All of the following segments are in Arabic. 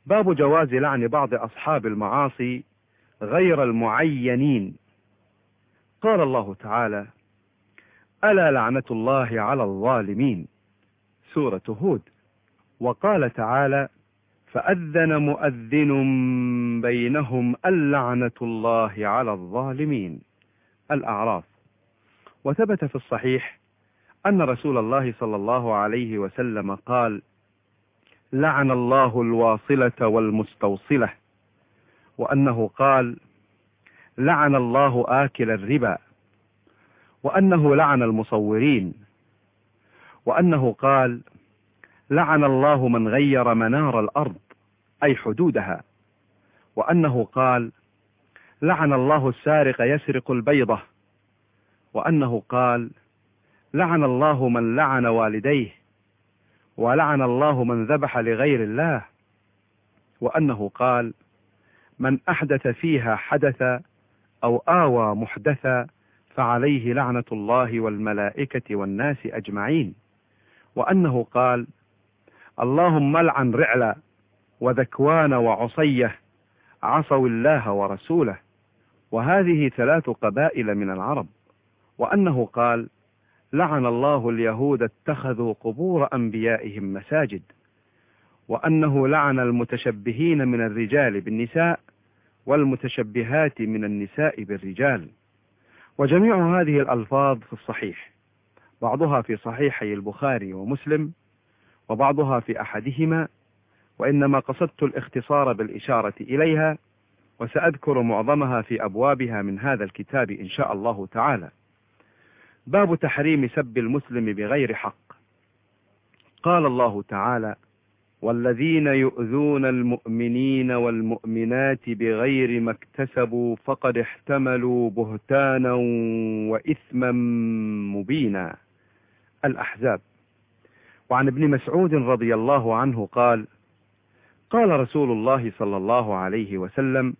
باب جواز لعن بعض أصحاب المعاصي غير المعينين. قال الله تعالى: ألا لعنة الله على الظالمين، سورة هود. وقال تعالى: فأذن مؤذن بينهم اللعنة الله على الظالمين، الأعراف. وثبت في الصحيح أن رسول الله صلى الله عليه وسلم قال: لعن الله الواصلة والمستوصلة، وأنه قال: لعن الله آكل الربا، وأنه لعن المصورين، وأنه قال: لعن الله من غير منار الأرض أي حدودها، وأنه قال: لعن الله السارق يسرق البيضة، وأنه قال: لعن الله من لعن والديه، ولعن الله من ذبح لغير الله، وأنه قال: من أحدث فيها حدثا أو آوى محدثا فعليه لعنة الله والملائكة والناس أجمعين، وأنه قال: اللهم لعن رعلا وذكوان وعصية عصوا الله ورسوله، وهذه 3 قبائل من العرب، وأنه قال: لعن الله اليهود اتخذوا قبور أنبيائهم مساجد، وأنه لعن المتشبهين من الرجال بالنساء والمتشبهات من النساء بالرجال. وجميع هذه الألفاظ في الصحيح، بعضها في صحيحي البخاري ومسلم، وبعضها في أحدهما، وإنما قصدت الاختصار بالإشارة إليها، وسأذكر معظمها في أبوابها من هذا الكتاب إن شاء الله تعالى. باب تحريم سب المسلم بغير حق. قال الله تعالى: والذين يؤذون المؤمنين والمؤمنات بغير ما اكتسبوا فقد احتملوا بهتانا وإثما مبينا، الأحزاب. وعن ابن مسعود رضي الله عنه قال: قال رسول الله صلى الله عليه وسلم: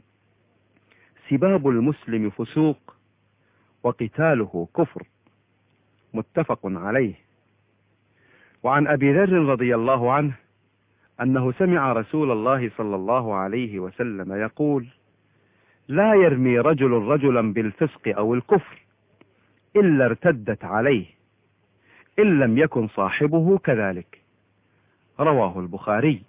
سباب المسلم فسوق وقتاله كفر، متفق عليه. وعن أبي ذر رضي الله عنه أنه سمع رسول الله صلى الله عليه وسلم يقول: لا يرمي رجل رجلا بالفسق أو الكفر إلا ارتدت عليه، إن لم يكن صاحبه كذلك، رواه البخاري.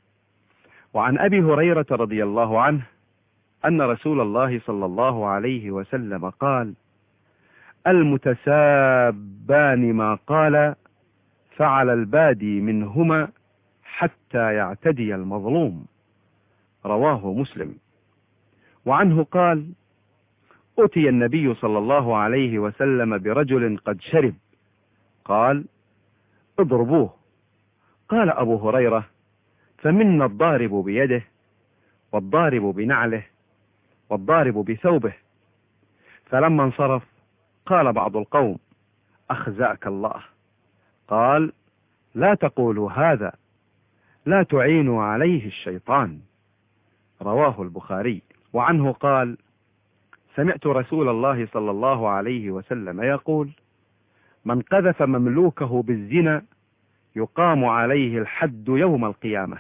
وعن أبي هريرة رضي الله عنه أن رسول الله صلى الله عليه وسلم قال: المتسابان ما قال فعل البادي منهما حتى يعتدي المظلوم، رواه مسلم. وعنه قال: أتي النبي صلى الله عليه وسلم برجل قد شرب، قال: اضربوه. قال أبو هريرة: فمنا الضارب بيده، والضارب بنعله، والضارب بثوبه. فلما انصرف قال بعض القوم: أخزأك الله. قال: لا تقولوا هذا، لا تعينوا عليه الشيطان، رواه البخاري. وعنه قال: سمعت رسول الله صلى الله عليه وسلم يقول: من قذف مملوكه بالزنا يقام عليه الحد يوم القيامة،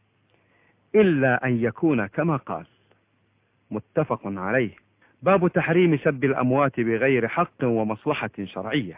إلا أن يكون كما قال، متفق عليه. باب تحريم سب الأموات بغير حق ومصلحة شرعية،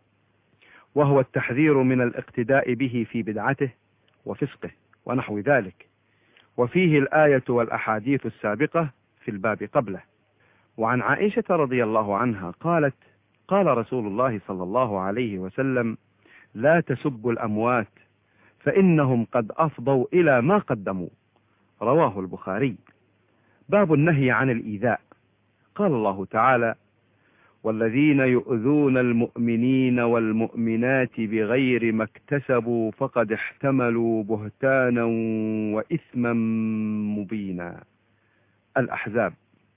وهو التحذير من الاقتداء به في بدعته وفسقه ونحو ذلك، وفيه الآية والأحاديث السابقة في الباب قبله. وعن عائشة رضي الله عنها قالت: قال رسول الله صلى الله عليه وسلم: لا تسبوا الأموات فإنهم قد أفضوا إلى ما قدموا، رواه البخاري. باب النهي عن الإيذاء. قال الله تعالى: والذين يؤذون المؤمنين والمؤمنات بغير ما اكتسبوا فقد احتملوا بهتانا وإثما مبينا، الأحزاب.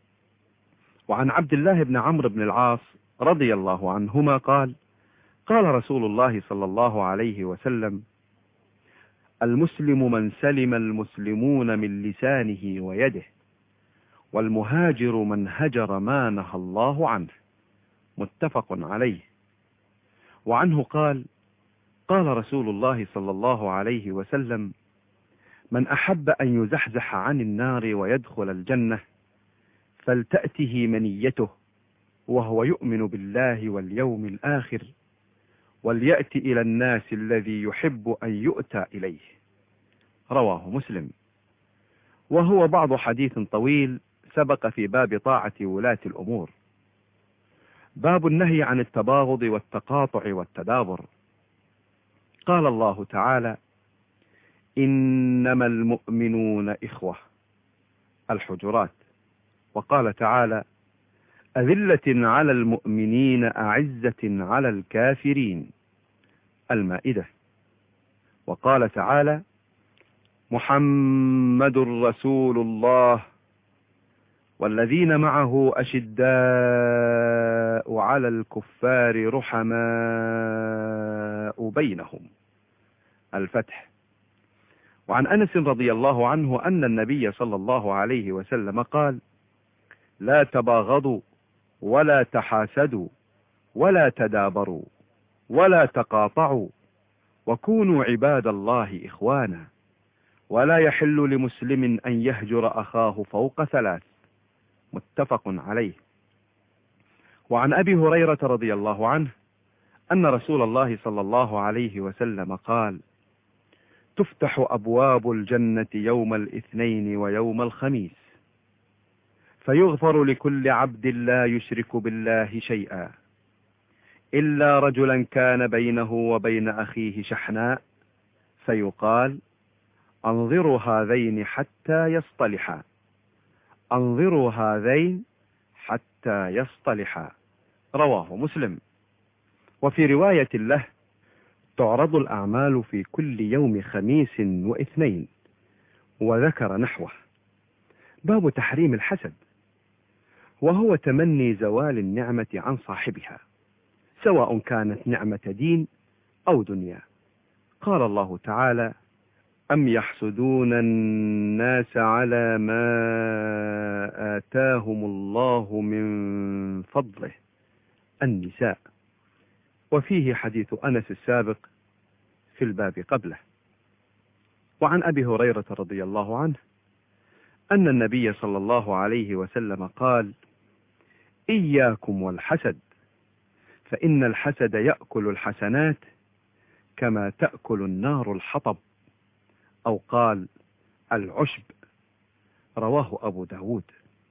وعن عبد الله بن عمرو بن العاص رضي الله عنهما قال: قال رسول الله صلى الله عليه وسلم: المسلم من سلم المسلمون من لسانه ويده، والمهاجر من هجر ما نهى الله عنه، متفق عليه. وعنه قال: قال رسول الله صلى الله عليه وسلم: من أحب أن يزحزح عن النار ويدخل الجنة فلتأته منيته وهو يؤمن بالله واليوم الآخر، وليأتي إلى الناس الذي يحب أن يؤتى إليه. رواه مسلم. وهو بعض حديث طويل سبق في باب طاعة ولاة الأمور. باب النهي عن التباغض والتقاطع والتدابر. قال الله تعالى: إنما المؤمنون إخوة، الحجرات. وقال تعالى: أذلة على المؤمنين أعزة على الكافرين، المائدة. وقال تعالى: محمد رسول الله والذين معه أشداء على الكفار رحماء بينهم، الفتح. وعن أنس رضي الله عنه أن النبي صلى الله عليه وسلم قال: لا تباغضوا ولا تحاسدوا ولا تدابروا ولا تقاطعوا وكونوا عباد الله إخوانا، ولا يحل لمسلم أن يهجر أخاه فوق 3. متفق عليه. وعن أبي هريرة رضي الله عنه أن رسول الله صلى الله عليه وسلم قال: تفتح أبواب الجنة يوم الاثنين ويوم الخميس، فيغفر لكل عبد لا يشرك بالله شيئا إلا رجلا كان بينه وبين أخيه شحناء، فيقال: أنظروا هذين حتى يصطلحا، أنظروا هذين حتى يصطلحا. رواه مسلم. وفي رواية له: تعرض الأعمال في كل يوم خميس واثنين، وذكر نحوه. باب تحريم الحسد، وهو تمني زوال النعمة عن صاحبها، سواء كانت نعمة دين أو دنيا. قال الله تعالى: أم يحسدون الناس على ما آتاهم الله من فضله، النساء. وفيه حديث أنس السابق في الباب قبله. وعن أبي هريرة رضي الله عنه أن النبي صلى الله عليه وسلم قال: إياكم والحسد، فإن الحسد يأكل الحسنات كما تأكل النار الحطب، أو قال العشب. رواه أبو داود.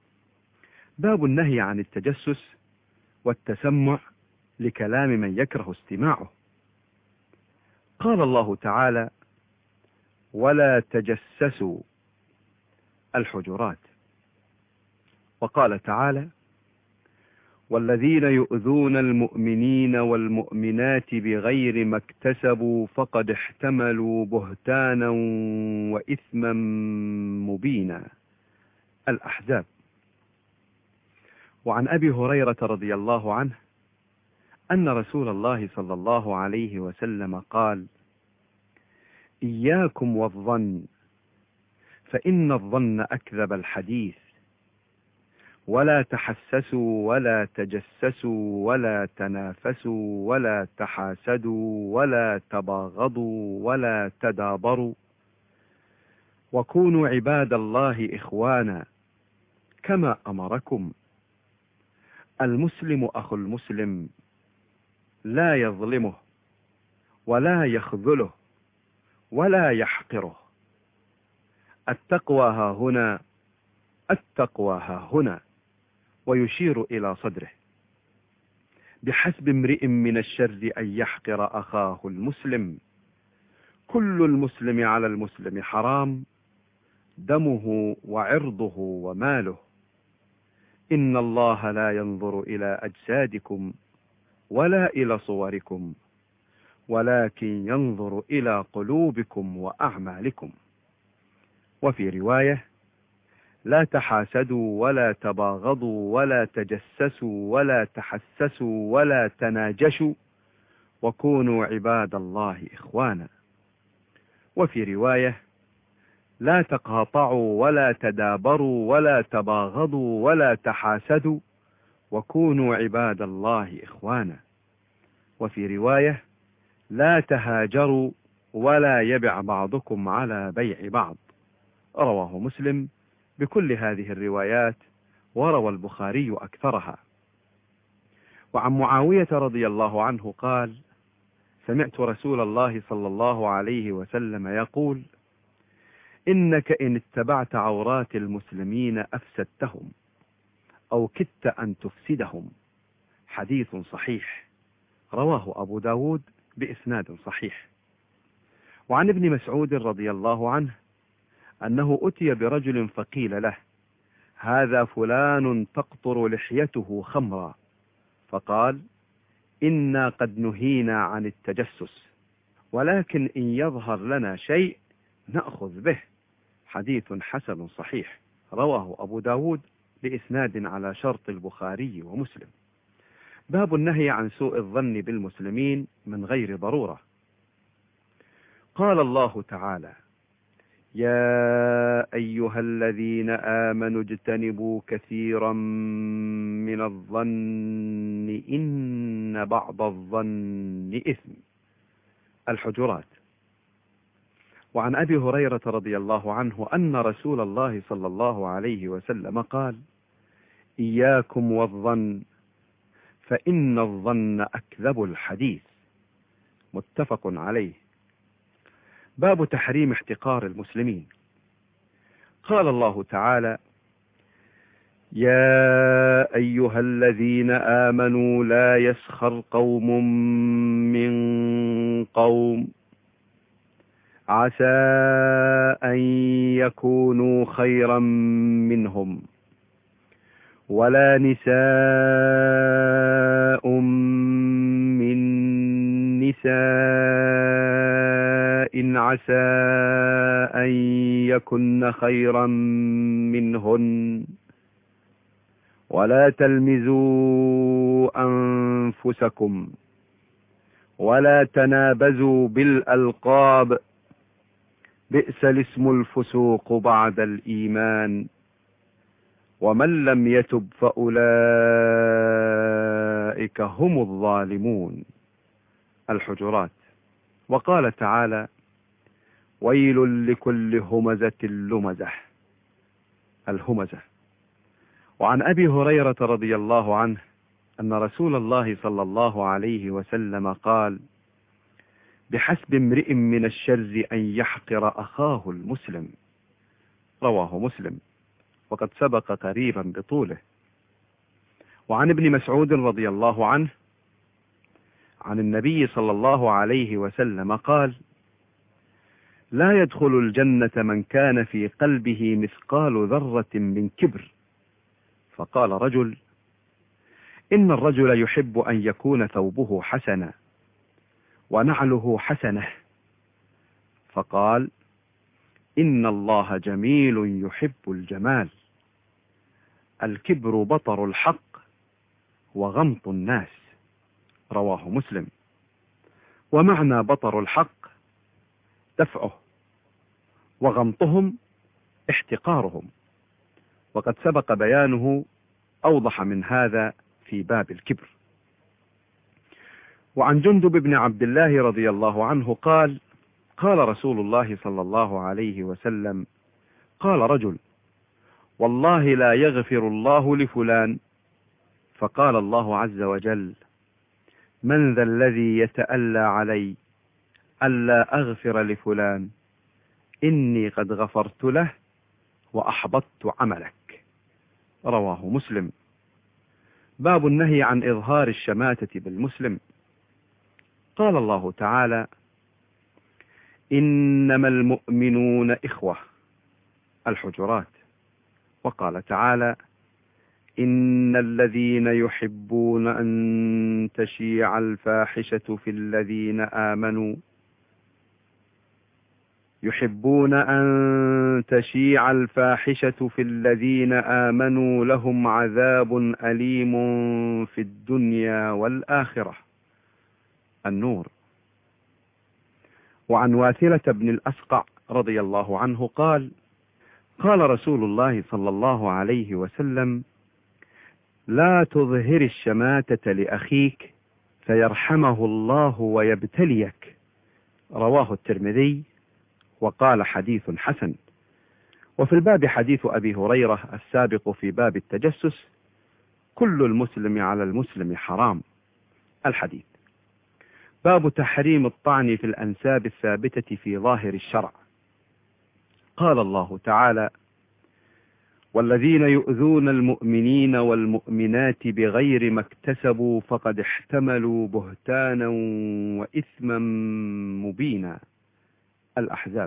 باب النهي عن التجسس والتسمع لكلام من يكره استماعه. قال الله تعالى: ولا تجسسوا، الحجرات. وقال تعالى: والذين يؤذون المؤمنين والمؤمنات بغير ما اكتسبوا فقد احتملوا بهتانا وإثما مبينا، الأحزاب. وعن أبي هريرة رضي الله عنه أن رسول الله صلى الله عليه وسلم قال: إياكم والظن، فإن الظن أكذب الحديث، ولا تحسسوا ولا تجسسوا ولا تنافسوا ولا تحاسدوا ولا تباغضوا ولا تدابروا، وكونوا عباد الله إخوانا كما أمركم. المسلم أخو المسلم، لا يظلمه ولا يخذله ولا يحقره. التقوى ها هنا، التقوى ها هنا، ويشير إلى صدره. بحسب امرئ من الشر أن يحقر أخاه المسلم، كل المسلم على المسلم حرام، دمه وعرضه وماله. إن الله لا ينظر إلى أجسادكم ولا إلى صوركم، ولكن ينظر إلى قلوبكم وأعمالكم. وفي رواية: لا تحاسدوا ولا تباغضوا ولا تجسسوا ولا تحسسوا ولا تناجشوا، وكونوا عباد الله إخوانا. وفي رواية: لا تقاطعوا ولا تدابروا ولا تباغضوا ولا تحاسدوا، وكونوا عباد الله إخوانا. وفي رواية: لا تهاجروا ولا يبع بعضكم على بيع بعض، رواه مسلم بكل هذه الروايات، وروى البخاري أكثرها. وعن معاوية رضي الله عنه قال: سمعت رسول الله صلى الله عليه وسلم يقول: إنك إن اتبعت عورات المسلمين أفسدتهم أو كدت أن تفسدهم. حديث صحيح، رواه أبو داود بإسناد صحيح. وعن ابن مسعود رضي الله عنه أنه أتي برجل فقيل له: هذا فلان تقطر لحيته خمرا، فقال: إنا قد نهينا عن التجسس، ولكن إن يظهر لنا شيء نأخذ به. حديث حسن صحيح، رواه أبو داود بإسناد على شرط البخاري ومسلم. باب النهي عن سوء الظن بالمسلمين من غير ضرورة. قال الله تعالى: يا أيها الذين آمنوا اجتنبوا كثيرا من الظن إن بعض الظن إثم. الحجرات. وعن أبي هريرة رضي الله عنه أن رسول الله صلى الله عليه وسلم قال: إياكم والظن فإن الظن أكذب الحديث. متفق عليه. باب تحريم احتقار المسلمين. قال الله تعالى: يا أيها الذين آمنوا لا يسخر قوم من قوم عسى أن يكونوا خيرا منهم ولا نساء من نساء عسى أن يكن خيرا منهن ولا تلمزوا أنفسكم ولا تنابزوا بالألقاب بئس الاسم الفسوق بعد الإيمان ومن لم يتب فأولئك هم الظالمون. الحجرات. وقال تعالى: ويل لكل همزة لمزة. الهمزة. وعن أبي هريرة رضي الله عنه أن رسول الله صلى الله عليه وسلم قال: بحسب امرئ من الشر أن يحقر أخاه المسلم. رواه مسلم، وقد سبق قريبا بطوله. وعن ابن مسعود رضي الله عنه عن النبي صلى الله عليه وسلم قال: لا يدخل الجنة من كان في قلبه مثقال ذرة من كبر. فقال رجل: إن الرجل يحب أن يكون ثوبه حسنا ونعله حسنة. فقال: إن الله جميل يحب الجمال. الكبر بطر الحق وغمط الناس. رواه مسلم. ومعنى بطر الحق دفعه، وغمطهم احتقارهم، وقد سبق بيانه أوضح من هذا في باب الكبر. وعن جندب بن عبد الله رضي الله عنه قال: قال رسول الله صلى الله عليه وسلم: قال رجل: والله لا يغفر الله لفلان. فقال الله عز وجل: من ذا الذي يتألى علي ألا أغفر لفلان؟ إني قد غفرت له وأحبطت عملك. رواه مسلم. باب النهي عن إظهار الشماتة بالمسلم. قال الله تعالى: إنما المؤمنون إخوة. الحجرات. وقال تعالى: إن الذين يحبون أن تشيع الفاحشة في الذين آمنوا لهم عذاب أليم في الدنيا والآخرة. النور. وعن واثلة بن الأسقع رضي الله عنه قال: قال رسول الله صلى الله عليه وسلم: لا تظهر الشماتة لأخيك فيرحمه الله ويبتليك. رواه الترمذي وقال: حديث حسن. وفي الباب حديث أبي هريرة السابق في باب التجسس: كل المسلم على المسلم حرام. الحديث. باب تحريم الطعن في الأنساب الثابتة في ظاهر الشرع. قال الله تعالى: والذين يؤذون المؤمنين والمؤمنات بغير ما اكتسبوا فقد احتملوا بهتانا وإثما مبينا. الأحزاب.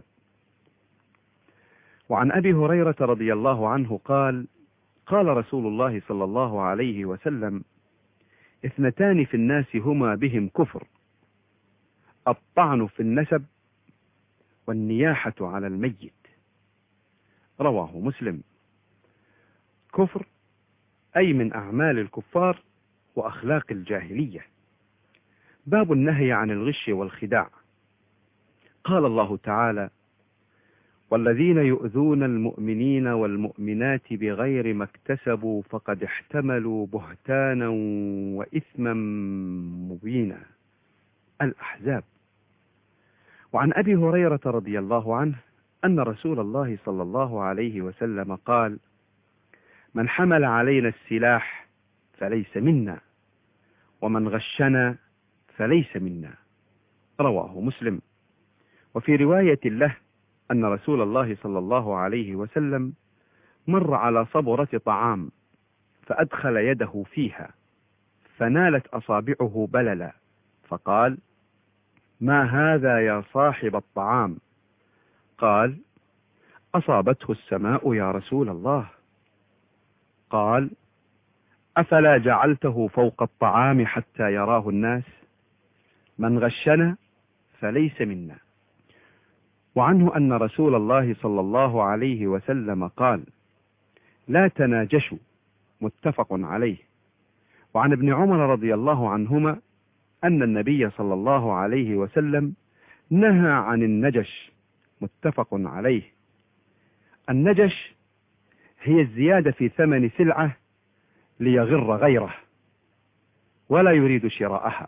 وعن أبي هريرة رضي الله عنه قال: قال رسول الله صلى الله عليه وسلم: اثنتان في الناس هما بهم كفر: الطعن في النسب والنياحة على الميت. رواه مسلم. كفر أي من أعمال الكفار وأخلاق الجاهلية. باب النهي عن الغش والخداع. قال الله تعالى: والذين يؤذون المؤمنين والمؤمنات بغير ما اكتسبوا فقد احتملوا بهتانا وإثما مبينا. الأحزاب. وعن أبي هريرة رضي الله عنه أن رسول الله صلى الله عليه وسلم قال: من حمل علينا السلاح فليس منا، ومن غشنا فليس منا. رواه مسلم. وفي رواية له أن رسول الله صلى الله عليه وسلم مر على صبرة طعام فأدخل يده فيها فنالت أصابعه بللا، فقال: ما هذا يا صاحب الطعام؟ قال: أصابته السماء يا رسول الله. قال: أفلا جعلته فوق الطعام حتى يراه الناس؟ من غشنا فليس منا. وعنه أن رسول الله صلى الله عليه وسلم قال: لا تناجشوا. متفق عليه. وعن ابن عمر رضي الله عنهما أن النبي صلى الله عليه وسلم نهى عن النجش. متفق عليه. النجش هي الزيادة في ثمن سلعة ليغر غيره ولا يريد شراءها.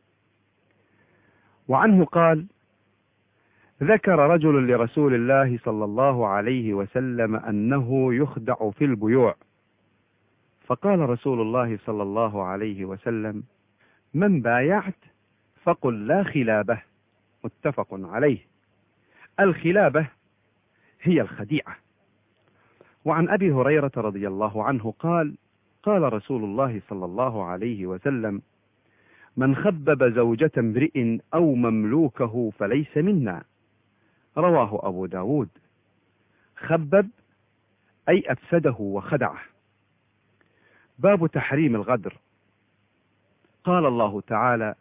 وعنه قال: ذكر رجل لرسول الله صلى الله عليه وسلم أنه يخدع في البيوع، فقال رسول الله صلى الله عليه وسلم: من بايعت فقل لا خلابة. متفق عليه. الخلابة هي الخديعة. وعن أبي هريرة رضي الله عنه قال: قال رسول الله صلى الله عليه وسلم: من خبب زوجة امرئ أو مملوكه فليس منا. رواه أبو داود. خبب أي أفسده وخدعه. باب تحريم الغدر. قال الله تعالى: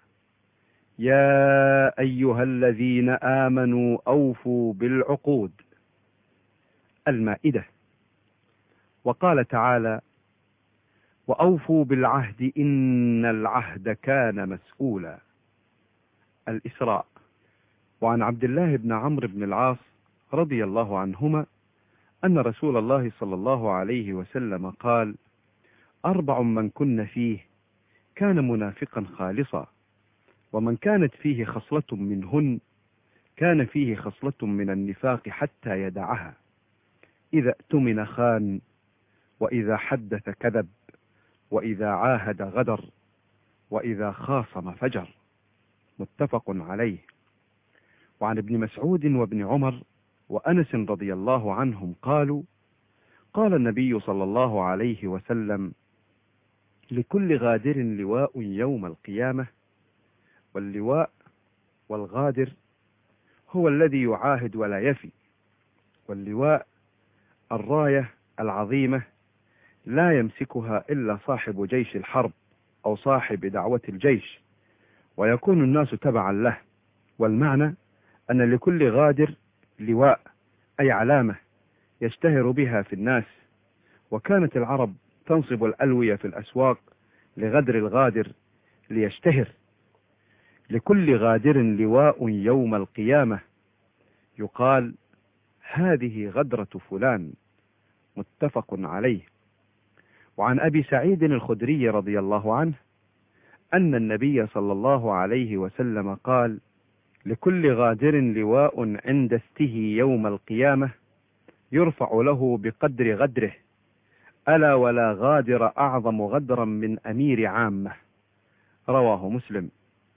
يا أيها الذين آمنوا أوفوا بالعقود. المائدة. وقال تعالى: وأوفوا بالعهد إن العهد كان مسؤولا. الإسراء. وعن عبد الله بن عمرو بن العاص رضي الله عنهما أن رسول الله صلى الله عليه وسلم قال: 4 من كن فيه كان منافقا خالصا، ومن كانت فيه خصلة منهن كان فيه خصلة من النفاق حتى يدعها: إذا اؤتمن خان، وإذا حدث كذب، وإذا عاهد غدر، وإذا خاصم فجر. متفق عليه. وعن ابن مسعود وابن عمر وأنس رضي الله عنهم قالوا: قال النبي صلى الله عليه وسلم: لكل غادر لواء يوم القيامة. واللواء والغادر هو الذي يعاهد ولا يفي، واللواء الراية العظيمة لا يمسكها إلا صاحب جيش الحرب أو صاحب دعوة الجيش، ويكون الناس تبعا له. والمعنى أن لكل غادر لواء أي علامة يشتهر بها في الناس. وكانت العرب تنصب الألوية في الأسواق لغدر الغادر ليشتهر. لكل غادر لواء يوم القيامة، يقال: هذه غدرة فلان. متفق عليه. وعن أبي سعيد الخدري رضي الله عنه أن النبي صلى الله عليه وسلم قال: لكل غادر لواء عند استه يوم القيامة، يرفع له بقدر غدره، ألا ولا غادر أعظم غدرا من أمير عامة. رواه مسلم.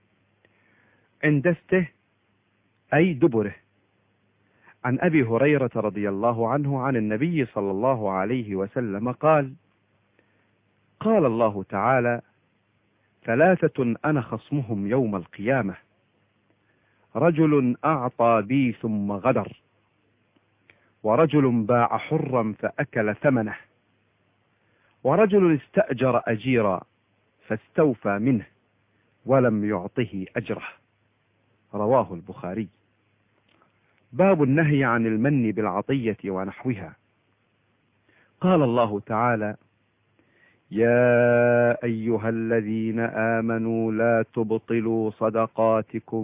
عندسته أي دبره. عن أبي هريرة رضي الله عنه عن النبي صلى الله عليه وسلم قال: قال الله تعالى: ثلاثة أنا خصمهم يوم القيامة: رجل أعطى بي ثم غدر، ورجل باع حرا فأكل ثمنه، ورجل استأجر أجيرا فاستوفى منه ولم يعطه أجره. رواه البخاري. باب النهي عن المن بالعطية ونحوها. قال الله تعالى: يا أيها الذين آمنوا لا تبطلوا صدقاتكم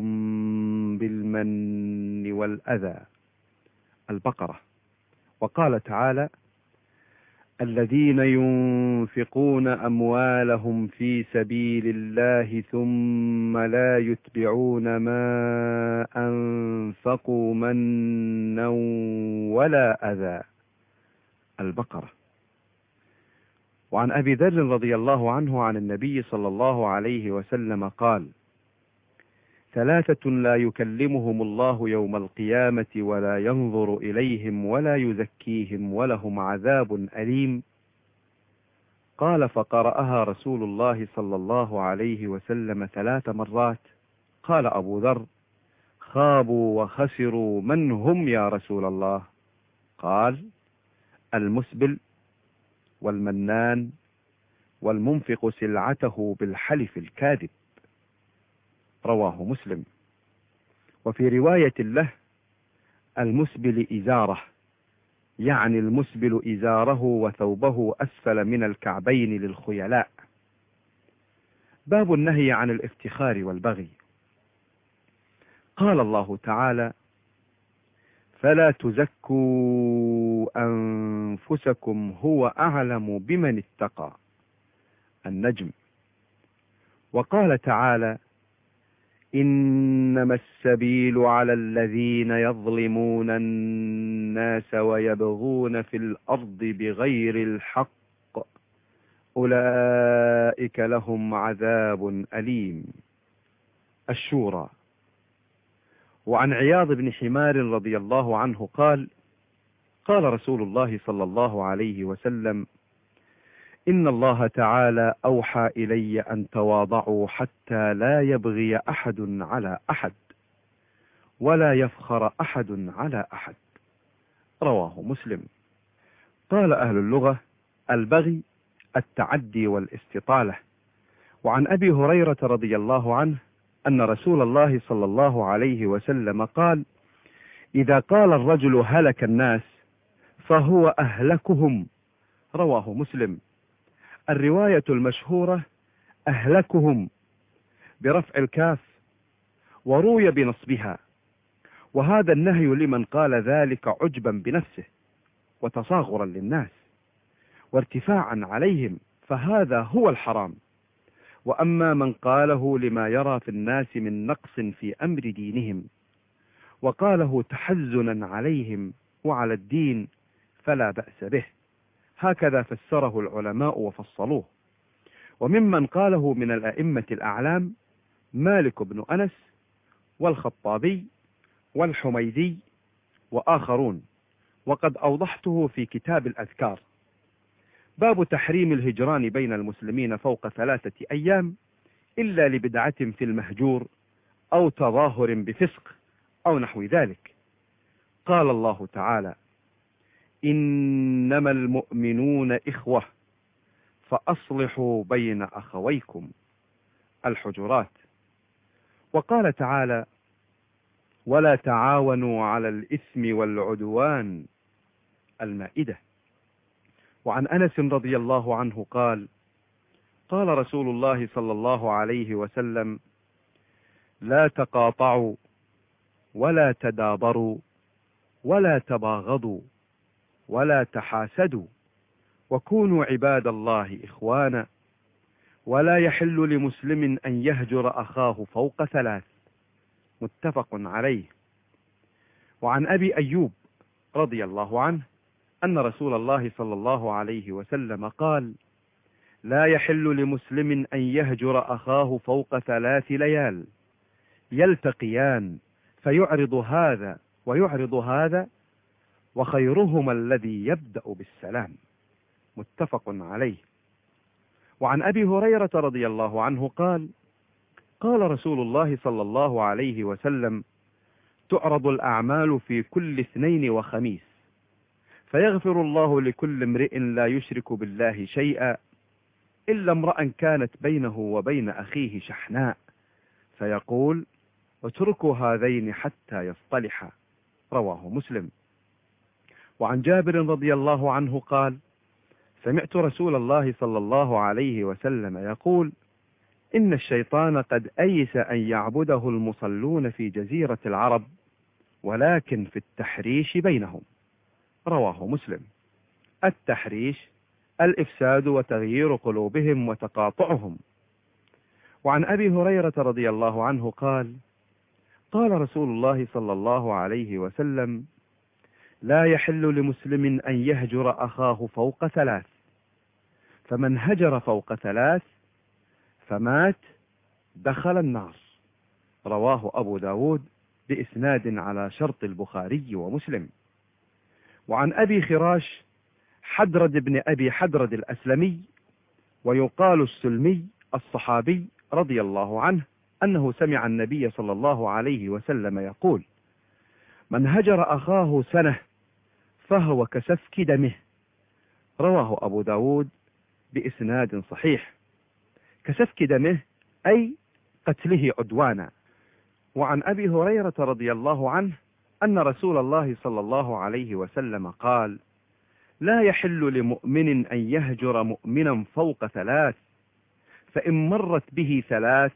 بالمن والأذى. البقرة. وقال تعالى: الذين ينفقون أموالهم في سبيل الله ثم لا يتبعون ما أنفقوا منا ولا أذى. البقرة. وعن أبي ذر رضي الله عنه عن النبي صلى الله عليه وسلم قال: ثلاثة لا يكلمهم الله يوم القيامة ولا ينظر إليهم ولا يزكيهم ولهم عذاب أليم. قال: فقرأها رسول الله صلى الله عليه وسلم 3 مرات. قال أبو ذر: خابوا وخسروا، من هم يا رسول الله؟ قال: المسبل والمنان والمنفق سلعته بالحلف الكاذب. رواه مسلم. وفي رواية له: المسبل إزاره، يعني المسبل إزاره وثوبه أسفل من الكعبين للخيلاء. باب النهي عن الافتخار والبغي. قال الله تعالى: فلا تزكوا أنفسكم هو أعلم بمن اتقى. النجم. وقال تعالى: إنما السبيل على الذين يظلمون الناس ويبغون في الأرض بغير الحق أولئك لهم عذاب أليم. الشورى. وعن عياض بن حمار رضي الله عنه قال: قال رسول الله صلى الله عليه وسلم: إن الله تعالى أوحى إلي أن تواضعوا حتى لا يبغي أحد على أحد ولا يفخر أحد على أحد. رواه مسلم. قال أهل اللغة: البغي التعدي والاستطالة. وعن أبي هريرة رضي الله عنه أن رسول الله صلى الله عليه وسلم قال: إذا قال الرجل هلك الناس فهو أهلكهم. رواه مسلم. الرواية المشهورة أهلكهم برفع الكاف، وروي بنصبها، وهذا النهي لمن قال ذلك عجبا بنفسه وتصاغرا للناس وارتفاعا عليهم، فهذا هو الحرام. وأما من قاله لما يرى في الناس من نقص في أمر دينهم وقاله تحزنا عليهم وعلى الدين فلا بأس به. هكذا فسره العلماء وفصلوه. وممن قاله من الأئمة الأعلام مالك بن أنس والخطابي والحميدي وآخرون، وقد أوضحته في كتاب الأذكار. باب تحريم الهجران بين المسلمين فوق 3 أيام إلا لبدعة في المهجور أو تظاهر بفسق أو نحو ذلك. قال الله تعالى: إنما المؤمنون إخوة فأصلحوا بين أخويكم. الحجرات. وقال تعالى: ولا تعاونوا على الإثم والعدوان. المائدة. وعن أنس رضي الله عنه قال: قال رسول الله صلى الله عليه وسلم: لا تقاطعوا ولا تدابروا ولا تباغضوا ولا تحاسدوا وكونوا عباد الله إخوانا، ولا يحل لمسلم أن يهجر أخاه فوق 3. متفق عليه. وعن أبي أيوب رضي الله عنه أن رسول الله صلى الله عليه وسلم قال: لا يحل لمسلم أن يهجر أخاه فوق 3 ليال يلتقيان فيعرض هذا ويعرض هذا، وخيرهما الذي يبدأ بالسلام. متفق عليه. وعن أبي هريرة رضي الله عنه قال: قال رسول الله صلى الله عليه وسلم: تعرض الأعمال في كل 2 وخميس، فيغفر الله لكل امرئ لا يشرك بالله شيئا إلا امرأ كانت بينه وبين أخيه شحناء، فيقول: اتركوا هذين حتى يصطلحا. رواه مسلم. وعن جابر رضي الله عنه قال: سمعت رسول الله صلى الله عليه وسلم يقول: إن الشيطان قد أيس أن يعبده المصلون في جزيرة العرب، ولكن في التحريش بينهم. رواه مسلم. التحريش الإفساد وتغيير قلوبهم وتقاطعهم. وعن أبي هريرة رضي الله عنه قال: قال رسول الله صلى الله عليه وسلم: لا يحل لمسلم أن يهجر أخاه فوق 3، فمن هجر فوق 3 فمات دخل النار. رواه أبو داود بإسناد على شرط البخاري ومسلم. وعن أبي خراش حدرد بن أبي حدرد الأسلمي، ويقال السلمي، الصحابي رضي الله عنه، أنه سمع النبي صلى الله عليه وسلم يقول: من هجر أخاه 1 سنة فهو كسفك دمه. رواه أبو داود بإسناد صحيح. كسفك دمه أي قتله عدوانا. وعن أبي هريرة رضي الله عنه أن رسول الله صلى الله عليه وسلم قال: لا يحل لمؤمن أن يهجر مؤمنا فوق 3، فإن مرت به 3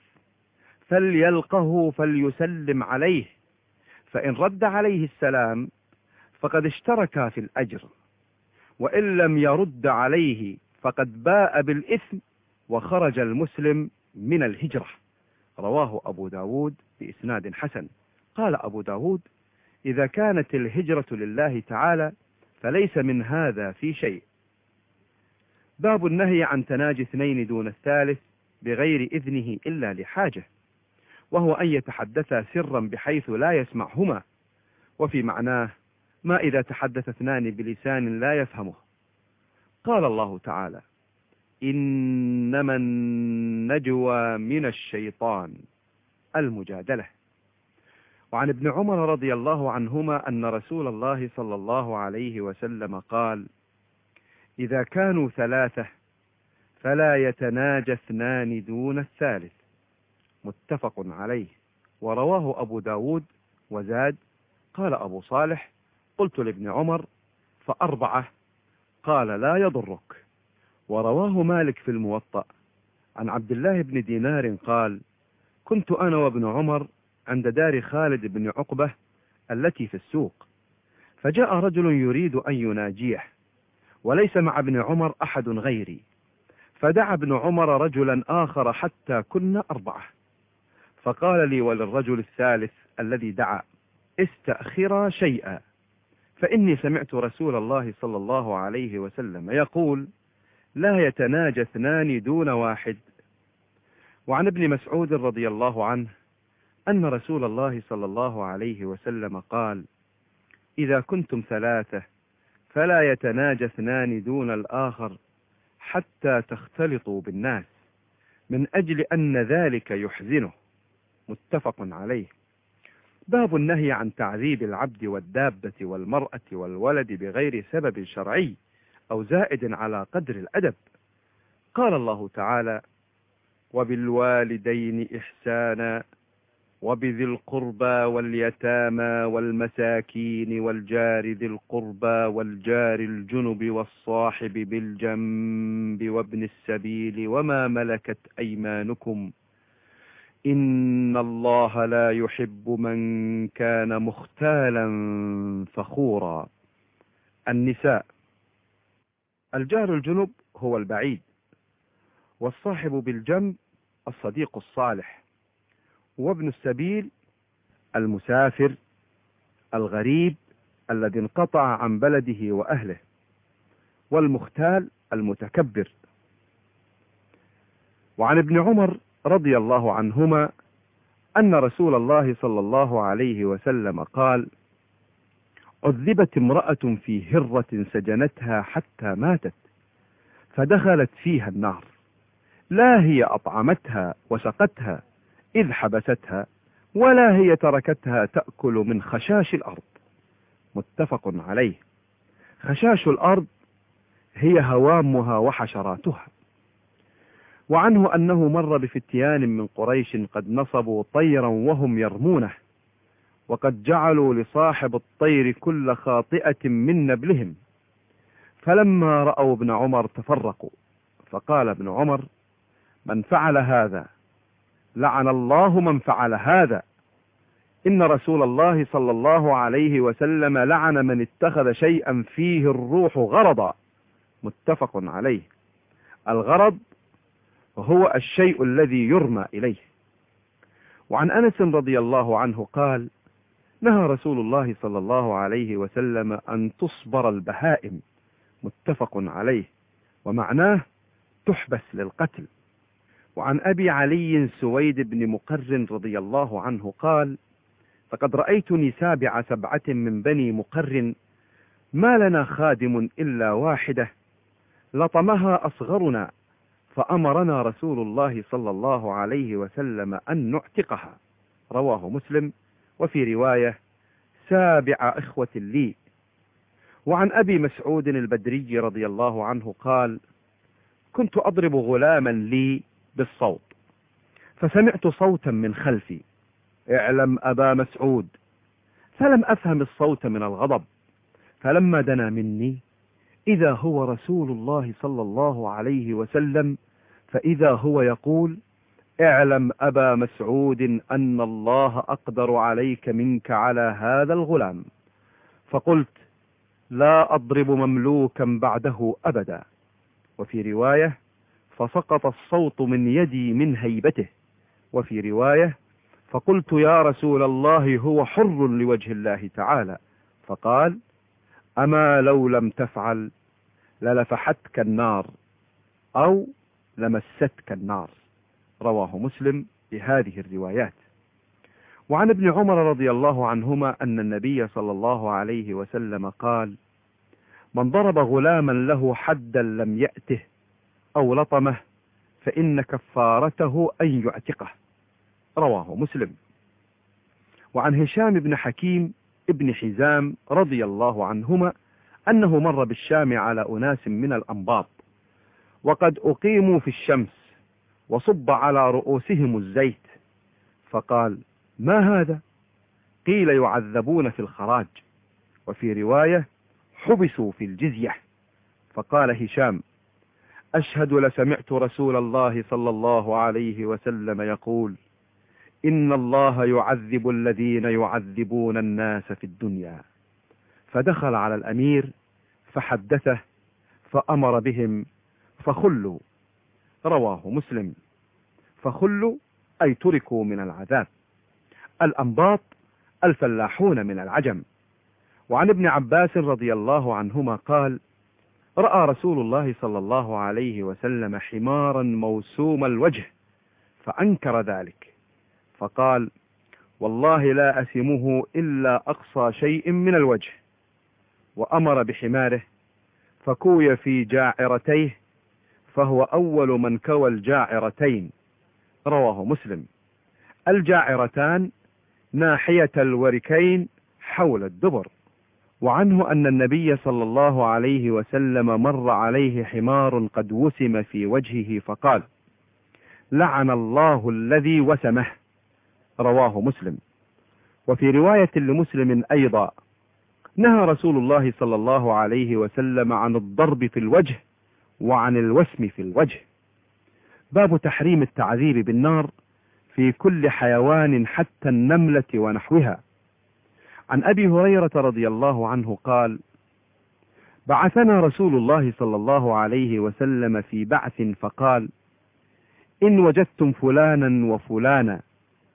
فليلقه فليسلم عليه، فإن رد عليه السلام فقد اشترك في الأجر، وإن لم يرد عليه فقد باء بالإثم وخرج المسلم من الهجرة. رواه أبو داود بإسناد حسن. قال أبو داود: إذا كانت الهجرة لله تعالى فليس من هذا في شيء. باب النهي عن تناجي 2 دون الثالث بغير إذنه إلا لحاجة، وهو أن يتحدثا سرا بحيث لا يسمعهما. وفي معناه: ما إذا تحدث 2 بلسان لا يفهمه. قال الله تعالى: إنما النجوى من الشيطان. المجادلة. وعن ابن عمر رضي الله عنهما أن رسول الله صلى الله عليه وسلم قال: إذا كانوا 3 فلا يتناجى 2 دون الثالث. متفق عليه. ورواه أبو داود وزاد: قال أبو صالح: قلت لابن عمر: ف4؟ قال: لا يضرك. ورواه مالك في الموطأ عن عبد الله بن دينار قال: كنت أنا وابن عمر عند دار خالد بن عقبة التي في السوق، فجاء رجل يريد أن يناجيه، وليس مع ابن عمر أحد غيري، فدعا ابن عمر رجلا آخر حتى كنا 4، فقال لي وللرجل الثالث الذي دعا: استأخرا شيئا، فإني سمعت رسول الله صلى الله عليه وسلم يقول: لا يتناجى 2 دون واحد. وعن ابن مسعود رضي الله عنه أن رسول الله صلى الله عليه وسلم قال: إذا كنتم 3 فلا يتناجى 2 دون الآخر حتى تختلطوا بالناس، من أجل أن ذلك يحزنه. متفق عليه. باب النهي عن تعذيب العبد والدابة والمرأة والولد بغير سبب شرعي أو زائد على قدر الأدب. قال الله تعالى: وبالوالدين إحسانا وبذي القربى واليتامى والمساكين والجار ذي القربى والجار الجنب والصاحب بالجنب وابن السبيل وما ملكت أيمانكم إن الله لا يحب من كان مختالا فخورا. النساء. الجار الجنب هو البعيد، والصاحب بالجنب الصديق الصالح، وابن السبيل المسافر الغريب الذي انقطع عن بلده وأهله. والمختال المتكبر. وعن ابن عمر رضي الله عنهما أن رسول الله صلى الله عليه وسلم قال: عذبت امرأة في هرة سجنتها حتى ماتت، فدخلت فيها النار، لا هي أطعمتها وسقتها إذ حبستها، ولا هي تركتها تأكل من خشاش الأرض. متفق عليه. خشاش الأرض هي هوامها وحشراتها. وعنه أنه مر بفتيان من قريش قد نصبوا طيرا وهم يرمونه، وقد جعلوا لصاحب الطير كل خاطئة من نبلهم، فلما رأوا ابن عمر تفرقوا، فقال ابن عمر: من فعل هذا لعن الله من فعل هذا، إن رسول الله صلى الله عليه وسلم لعن من اتخذ شيئا فيه الروح غرضا. متفق عليه. الغرض هو الشيء الذي يرمى إليه. وعن أنس رضي الله عنه قال: نهى رسول الله صلى الله عليه وسلم أن تصبر البهائم. متفق عليه، ومعناه تحبس للقتل. وعن أبي علي سويد بن مقرن رضي الله عنه قال: فقد رأيتني سابع 7 من بني مقرن، ما لنا خادم إلا واحدة، لطمها أصغرنا، فأمرنا رسول الله صلى الله عليه وسلم أن نعتقها. رواه مسلم. وفي رواية: سابع إخوة لي. وعن أبي مسعود البدري رضي الله عنه قال: كنت أضرب غلاما لي بالصوت، فسمعت صوتا من خلفي: اعلم أبا مسعود. فلم أفهم الصوت من الغضب، فلما دنا مني إذا هو رسول الله صلى الله عليه وسلم، فإذا هو يقول: اعلم أبا مسعود أن الله أقدر عليك منك على هذا الغلام. فقلت: لا أضرب مملوكا بعده أبدا. وفي رواية: فسقط الصوت من يدي من هيبته. وفي رواية: فقلت: يا رسول الله هو حر لوجه الله تعالى. فقال: أما لو لم تفعل للفحتك النار أو لمستك النار. رواه مسلم بهذه الروايات. وعن ابن عمر رضي الله عنهما أن النبي صلى الله عليه وسلم قال: من ضرب غلاما له حدا لم يأته أو لطمه فإن كفارته أن يعتقه. رواه مسلم. وعن هشام بن حكيم ابن حزام رضي الله عنهما أنه مر بالشام على أناس من الأنباط، وقد أقيموا في الشمس، وصب على رؤوسهم الزيت، فقال: ما هذا؟ قيل: يعذبون في الخراج. وفي رواية: حبسوا في الجزية. فقال هشام: أشهد لسمعت رسول الله صلى الله عليه وسلم يقول: إن الله يعذب الذين يعذبون الناس في الدنيا. فدخل على الأمير فحدثه فأمر بهم فخلوا. رواه مسلم. فخلوا أي تركوا من العذاب. الأنباط الفلاحون من العجم. وعن ابن عباس رضي الله عنهما قال: رأى رسول الله صلى الله عليه وسلم حمارا موسوم الوجه فأنكر ذلك، فقال: والله لا أسمه إلا أقصى شيء من الوجه. وأمر بحماره فكوي في جاعرتيه، فهو أول من كوى الجاعرتين. رواه مسلم. الجاعرتان ناحية الوركين حول الدبر. وعنه أن النبي صلى الله عليه وسلم مر عليه حمار قد وسم في وجهه فقال: لعن الله الذي وسمه. رواه مسلم. وفي رواية لمسلم أيضا: نهى رسول الله صلى الله عليه وسلم عن الضرب في الوجه وعن الوسم في الوجه. باب تحريم التعذيب بالنار في كل حيوان حتى النملة ونحوها. عن أبي هريرة رضي الله عنه قال: بعثنا رسول الله صلى الله عليه وسلم في بعث فقال: إن وجدتم فلانا وفلانا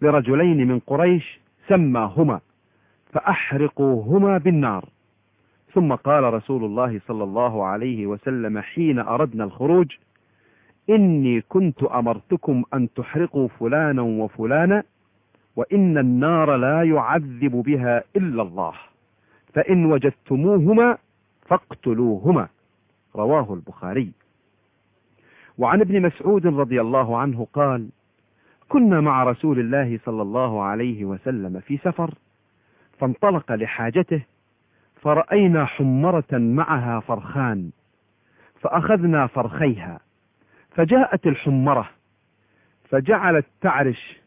لرجلين من قريش سماهما فأحرقوهما بالنار. ثم قال رسول الله صلى الله عليه وسلم حين أردنا الخروج: إني كنت أمرتكم أن تحرقوا فلانا وفلانا، وإن النار لا يعذب بها إلا الله، فإن وجدتموهما فاقتلوهما. رواه البخاري. وعن ابن مسعود رضي الله عنه قال: كنا مع رسول الله صلى الله عليه وسلم في سفر، فانطلق لحاجته، فرأينا حمرة معها فرخان، فأخذنا فرخيها، فجاءت الحمرة فجعلت تعرش،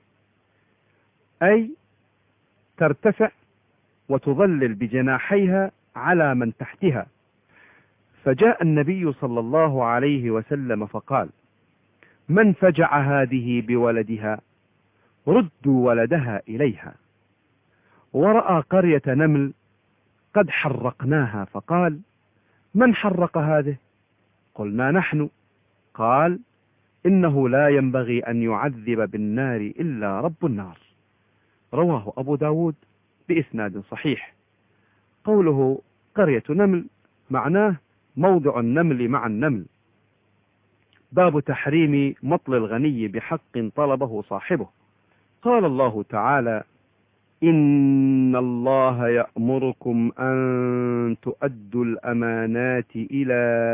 أي ترتفع وتظلل بجناحيها على من تحتها، فجاء النبي صلى الله عليه وسلم فقال: من فجع هذه بولدها؟ ردوا ولدها إليها. ورأى قرية نمل قد حرقناها، فقال: من حرق هذه؟ قلنا: نحن. قال: إنه لا ينبغي أن يعذب بالنار إلا رب النار. رواه أبو داود بإسناد صحيح. قوله قرية نمل معناه موضع النمل مع النمل. باب تحريم مطل الغني بحق طلبه صاحبه. قال الله تعالى: إن الله يأمركم أن تؤدوا الأمانات إلى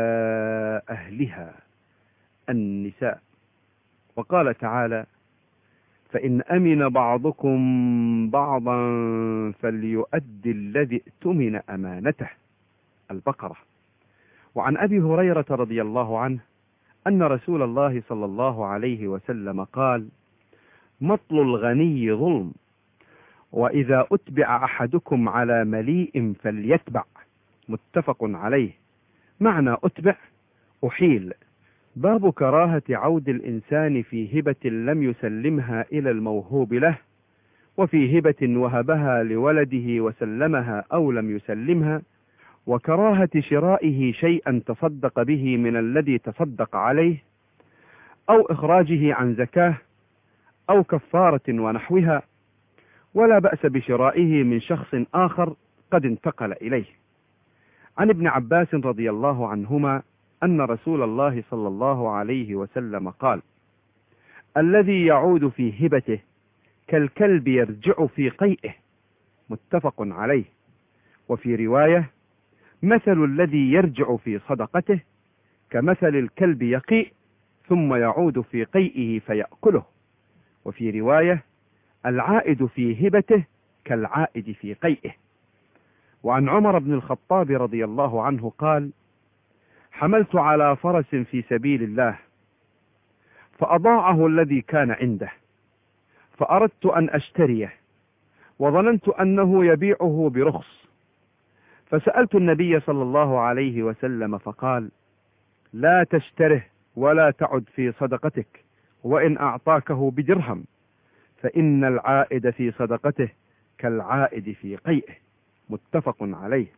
أهلها. النساء. وقال تعالى: فإن أمن بعضكم بعضا فليؤدي الذي اؤتمن أمانته. البقرة. وعن أبي هريرة رضي الله عنه أن رسول الله صلى الله عليه وسلم قال: مطل الغني ظلم، وإذا أتبع أحدكم على مليء فليتبع. متفق عليه. معنى أتبع: أحيل. باب كراهة عود الإنسان في هبة لم يسلمها إلى الموهوب له، وفي هبة وهبها لولده وسلمها أو لم يسلمها، وكراهة شرائه شيئا تصدق به من الذي تصدق عليه، أو إخراجه عن زكاة أو كفارة ونحوها، ولا بأس بشرائه من شخص آخر قد انتقل إليه. عن ابن عباس رضي الله عنهما أن رسول الله صلى الله عليه وسلم قال: الذي يعود في هبته كالكلب يرجع في قيئه. متفق عليه. وفي رواية: مثل الذي يرجع في صدقته كمثل الكلب يقيء ثم يعود في قيئه فيأكله. وفي رواية: العائد في هبته كالعائد في قيئه. وعن عمر بن الخطاب رضي الله عنه قال: حملت على فرس في سبيل الله، فأضاعه الذي كان عنده، فأردت أن أشتريه، وظننت أنه يبيعه برخص، فسألت النبي صلى الله عليه وسلم فقال: لا تشتره ولا تعد في صدقتك، وإن أعطاكه بدرهم، فإن العائد في صدقته كالعائد في قيئه. متفق عليه.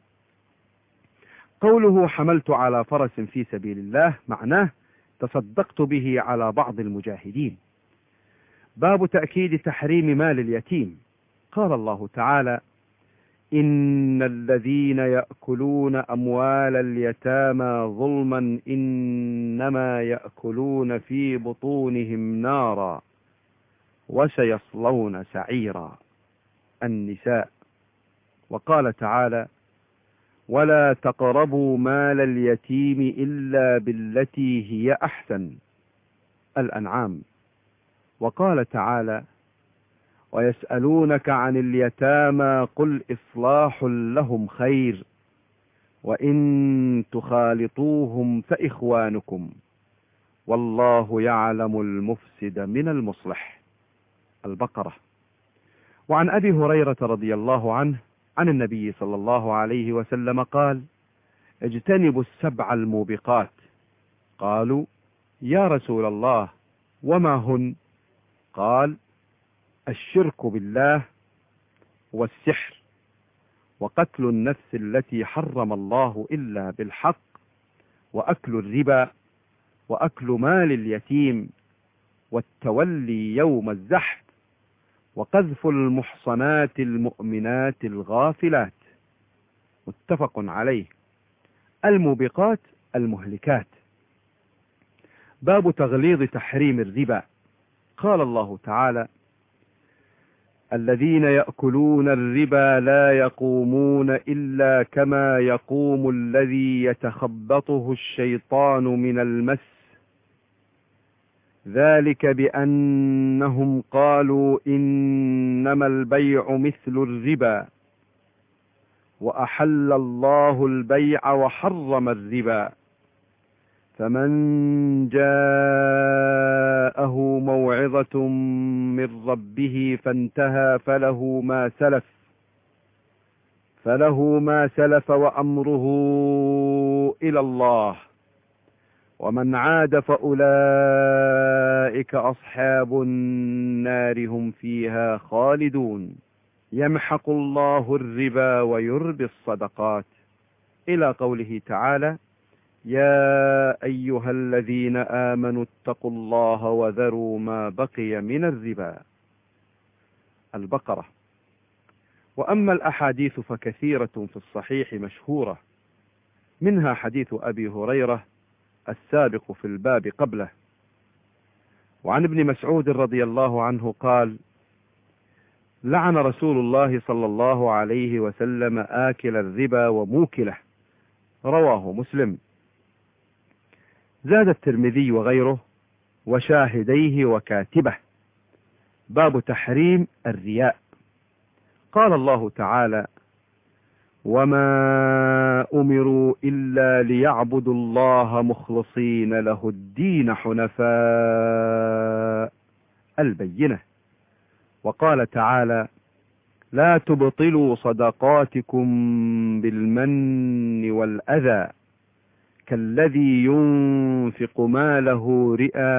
قوله حملت على فرس في سبيل الله معناه تصدقت به على بعض المجاهدين. باب تأكيد تحريم مال اليتيم. قال الله تعالى: إن الذين يأكلون أموال اليتامى ظلما إنما يأكلون في بطونهم نارا وسيصلون سعيرا. النساء. وقال تعالى: ولا تقربوا مال اليتيم إلا بالتي هي أحسن. الأنعام. وقال تعالى: ويسألونك عن اليتامى قل إصلاح لهم خير، وإن تخالطوهم فإخوانكم، والله يعلم المفسد من المصلح. البقرة. وعن أبي هريرة رضي الله عنه عن النبي صلى الله عليه وسلم قال: اجتنبوا السبع الموبقات. قالوا: يا رسول الله وما هن؟ قال: الشرك بالله، والسحر، وقتل النفس التي حرم الله إلا بالحق، وأكل الربا، وأكل مال اليتيم، والتولي يوم الزحف، وقذف المحصنات المؤمنات الغافلات. متفق عليه. الموبقات المهلكات. باب تغليظ تحريم الربا. قال الله تعالى: الذين يأكلون الربا لا يقومون إلا كما يقوم الذي يتخبطه الشيطان من المس، ذلك بأنهم قالوا إنما البيع مثل الربا وأحل الله البيع وحرم الربا، فمن جاءه موعظة من ربه فانتهى فله ما سلف وأمره إلى الله، ومن عاد فأولئك أصحاب النار هم فيها خالدون، يمحق الله الربا ويربي الصدقات، إلى قوله تعالى: يا أيها الذين آمنوا اتقوا الله وذروا ما بقي من الربا. البقرة. وأما الأحاديث فكثيرة في الصحيح مشهورة، منها حديث أبي هريرة السابق في الباب قبله. وعن ابن مسعود رضي الله عنه قال: لعن رسول الله صلى الله عليه وسلم آكل الربا وموكله. رواه مسلم. زاد الترمذي وغيره: وشاهديه وكاتبه. باب تحريم الرياء. قال الله تعالى: وما أمروا إلا ليعبدوا الله مخلصين له الدين حنفاء. البينة. وقال تعالى: لا تبطلوا صدقاتكم بالمن والأذى كالذي ينفق ماله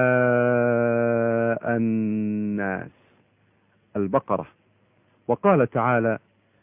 رئاء الناس. البقرة. وقال تعالى: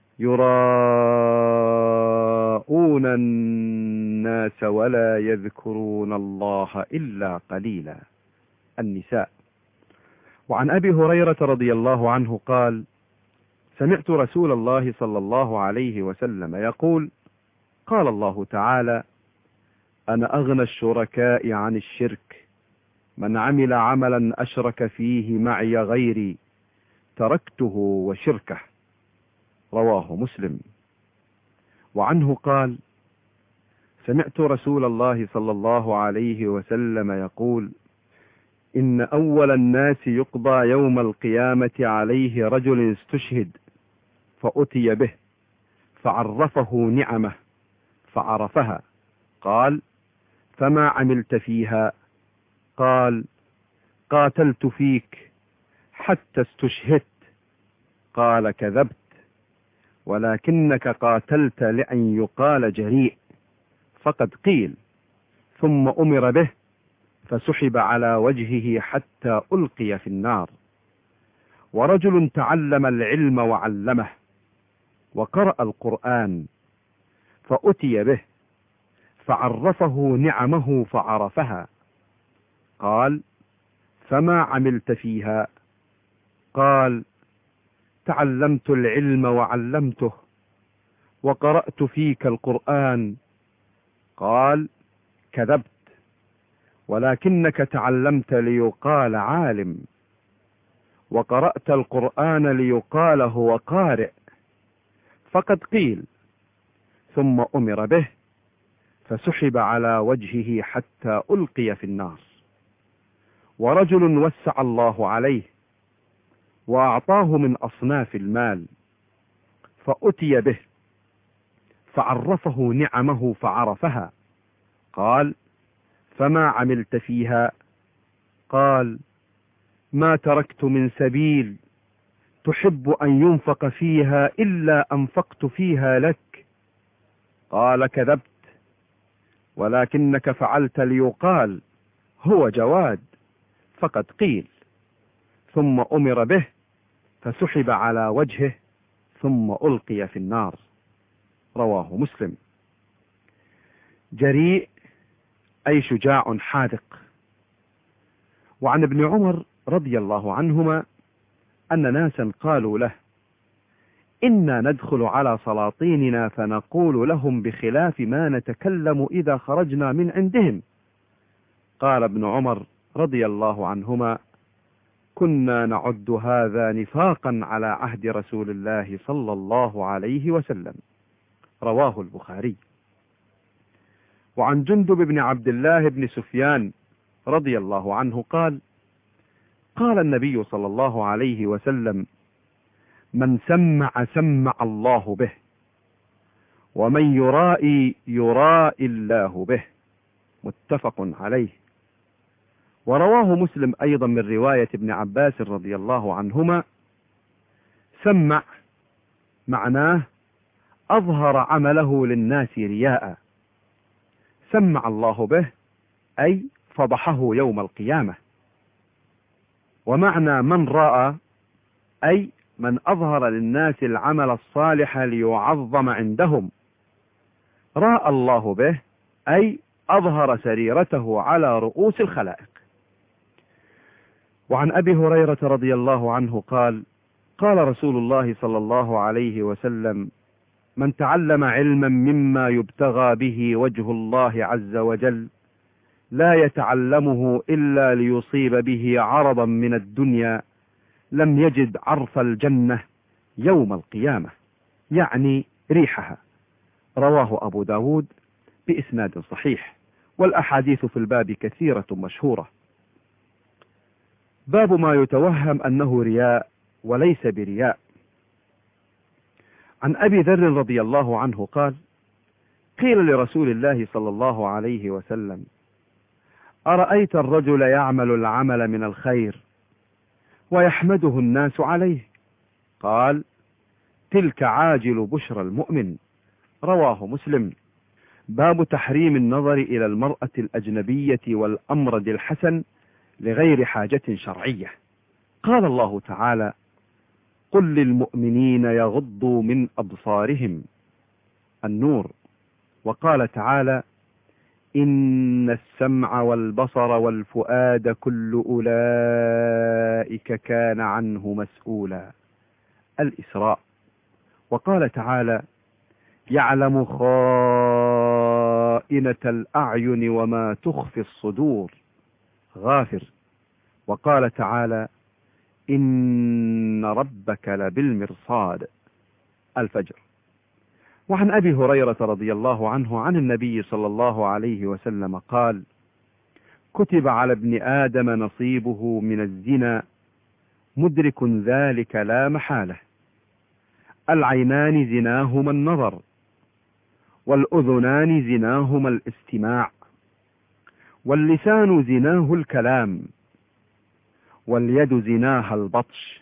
يراءون الناس ولا يذكرون الله إلا قليلا. النساء. وعن أبي هريرة رضي الله عنه قال: سمعت رسول الله صلى الله عليه وسلم يقول: قال الله تعالى: أنا أغنى الشركاء عن الشرك، من عمل عملا أشرك فيه معي غيري تركته وشركه. رواه مسلم. وعنه قال: سمعت رسول الله صلى الله عليه وسلم يقول: إن أول الناس يقضى يوم القيامة عليه رجل استشهد فأتي به فعرفه نعمه فعرفها، قال: فما عملت فيها؟ قال: قاتلت فيك حتى استشهدت. قال: كذبت، ولكنك قاتلت لأن يقال جريء، فقد قيل. ثم أمر به فسحب على وجهه حتى ألقي في النار. ورجل تعلم العلم وعلمه وقرأ القرآن فأتي به فعرفه نعمه فعرفها، قال: فما عملت فيها؟ قال: تعلمت العلم وعلمته وقرأت فيك القرآن. قال: كذبت، ولكنك تعلمت ليقال عالم، وقرأت القرآن ليقال هو قارئ، فقد قيل. ثم أمر به فسحب على وجهه حتى ألقي في النار. ورجل وسع الله عليه وأعطاه من أصناف المال فأتي به فعرفه نعمه فعرفها، قال: فما عملت فيها؟ قال: ما تركت من سبيل تحب أن ينفق فيها إلا أنفقت فيها لك. قال: كذبت، ولكنك فعلت ليقال هو جواد، فقد قيل. ثم أمر به فسحب على وجهه ثم ألقي في النار. رواه مسلم. جريء أي شجاع حاذق. وعن ابن عمر رضي الله عنهما أن ناسا قالوا له: إنا ندخل على سلاطيننا فنقول لهم بخلاف ما نتكلم إذا خرجنا من عندهم. قال ابن عمر رضي الله عنهما: كنا نعد هذا نفاقا على عهد رسول الله صلى الله عليه وسلم. رواه البخاري. وعن جندب بن عبد الله بن سفيان رضي الله عنه قال: قال النبي صلى الله عليه وسلم: من سمع الله به، ومن يرائي يرائي الله به. متفق عليه. ورواه مسلم أيضا من رواية ابن عباس رضي الله عنهما: سمع معناه أظهر عمله للناس رياء، سمع الله به أي فضحه يوم القيامة. ومعنى من رأى أي من أظهر للناس العمل الصالح ليعظم عندهم، رأى الله به أي أظهر سريرته على رؤوس الخلائق. وعن أبي هريرة رضي الله عنه قال: قال رسول الله صلى الله عليه وسلم: من تعلم علما مما يبتغى به وجه الله عز وجل لا يتعلمه إلا ليصيب به عرضا من الدنيا لم يجد عرف الجنة يوم القيامة، يعني ريحها. رواه أبو داود بإسناد صحيح. والأحاديث في الباب كثيرة مشهورة. باب ما يتوهم أنه رياء وليس برياء. عن أبي ذر رضي الله عنه قال: قيل لرسول الله صلى الله عليه وسلم: أرأيت الرجل يعمل العمل من الخير ويحمده الناس عليه؟ قال: تلك عاجل بشرى المؤمن. رواه مسلم. باب تحريم النظر إلى المرأة الأجنبية والأمرد الحسن لغير حاجة شرعية. قال الله تعالى: قل للمؤمنين يغضوا من أبصارهم. النور. وقال تعالى: إن السمع والبصر والفؤاد كل أولئك كان عنه مسؤولا. الإسراء. وقال تعالى: يعلم خائنة الأعين وما تخفي الصدور. غافر. وقال تعالى: إن ربك لبالمرصاد. الفجر. وعن أبي هريرة رضي الله عنه عن النبي صلى الله عليه وسلم قال: كتب على ابن آدم نصيبه من الزنا مدرك ذلك لا محالة. العينان زناهما النظر، والأذنان زناهما الاستماع، واللسان زناه الكلام، واليد زناها البطش،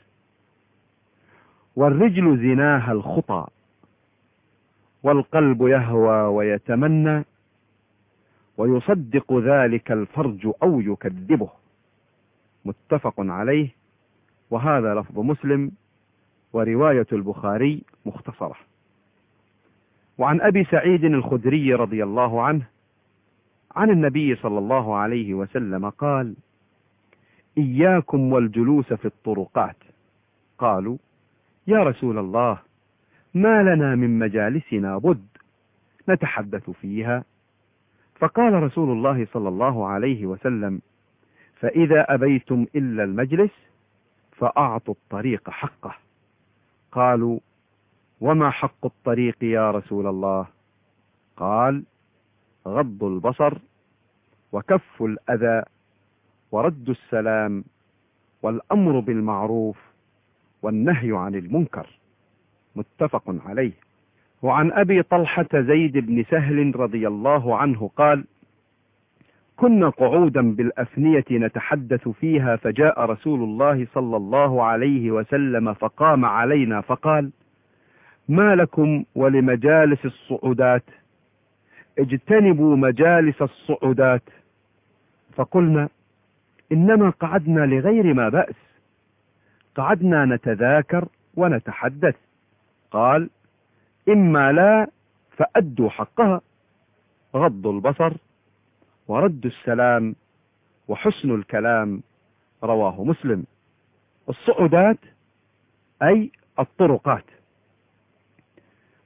والرجل زناها الخطى، والقلب يهوى ويتمنى، ويصدق ذلك الفرج أو يكذبه. متفق عليه. وهذا لفظ مسلم، ورواية البخاري مختصرة. وعن أبي سعيد الخدري رضي الله عنه عن النبي صلى الله عليه وسلم قال: إياكم والجلوس في الطرقات. قالوا: يا رسول الله، ما لنا من مجالسنا بد نتحدث فيها. فقال رسول الله صلى الله عليه وسلم: فإذا أبيتم إلا المجلس فأعطوا الطريق حقه. قالوا: وما حق الطريق يا رسول الله؟ قال: غض البصر، وكف الأذى، ورد السلام، والأمر بالمعروف، والنهي عن المنكر. متفق عليه. وعن أبي طلحة زيد بن سهل رضي الله عنه قال: كنا قعودا بالأفنية نتحدث فيها، فجاء رسول الله صلى الله عليه وسلم فقام علينا فقال: ما لكم ولمجالس الصعودات؟ اجتنبوا مجالس الصعودات. فقلنا: إنما قعدنا لغير ما بأس، قعدنا نتذاكر ونتحدث. قال: إما لا فأدوا حقها، غض البصر، ورد السلام، وحسن الكلام. رواه مسلم. الصعودات أي الطرقات.